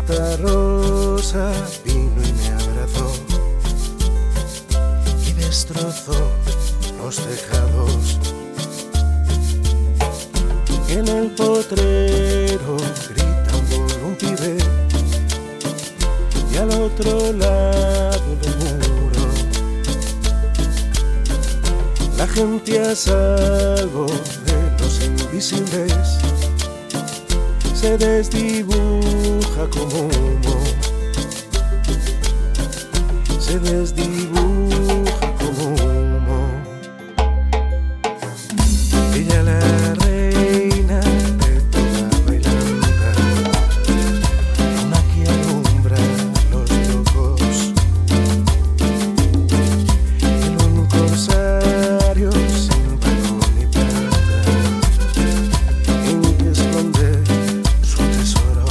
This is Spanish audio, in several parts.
Santa Rosa vino y me abrazó y destrozó los tejados. En el potrero grita un pibe y al otro lado del muro la gente a salvo de los invisibles se desdibuja como humo, se desdibuja como humo. Ella la reina de toda bailanta, una que alumbra los locos, en un corsario sin pago ni plata, en que esconde su tesoro.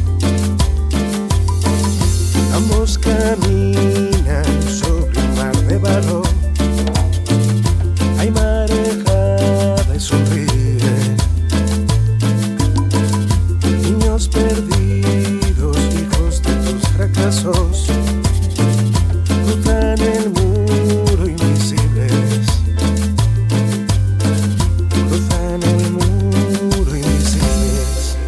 Ambos caminan sobre un mar de barro, hay marejada y sonríe, niños perdidos, hijos de tus fracasos, cruzan el muro invisibles, cruzan el muro invisibles.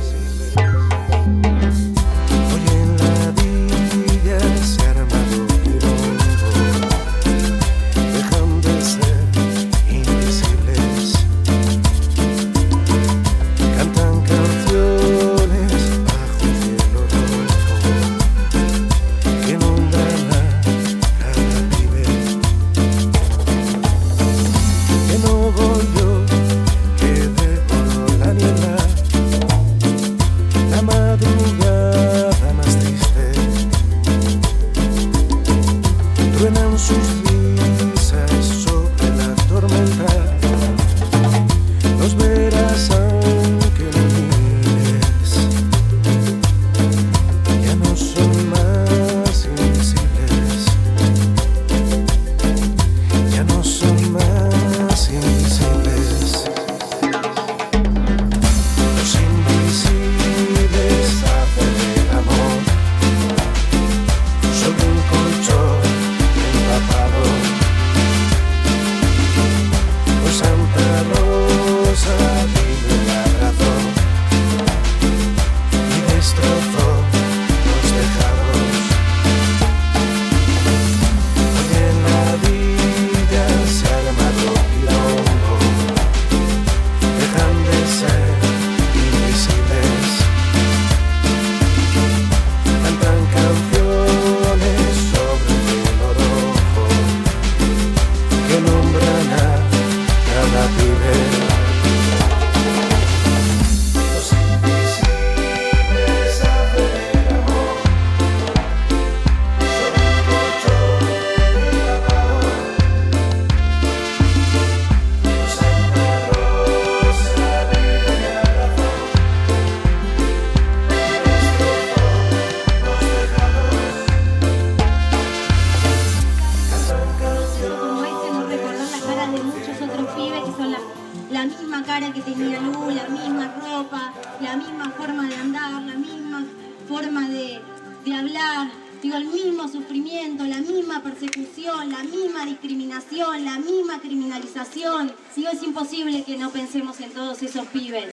Hoy en la villa se ha armado quilombo, dejan de ser invisibles, cantan canciones bajo el cielo rojo que nombran a cada pibe. Que no voy yo, que devoro la niebla, la madrugada más triste, truenan sus risas sobre la tormenta, los verás aunque no mires, ya no son más invisibles, ya no son más invisibles. Los invisibles hacen el amor sobre un colchón empapado. Con Santa Rosa vino y abrazó y destrozó los tejados. Hoy en la villa se ha armado quilombo, dejan de ser invisibles, cantan canciones sobre el cielo rojo que nombran a cada pibe. Los invisibles hacen el amor sobre un colchón empapado. Con Santa Rosa vino y abrazó y destrozó los tejados. Como este nos recordó las caras de muchos otros pibes que son la misma cara que tenía Lu, la misma ropa, la misma forma de andar, la misma forma de hablar, digo, el mismo sufrimiento, la misma persecución, la misma discriminación, la misma criminalización. Digo, es imposible que no pensemos en todos esos pibes.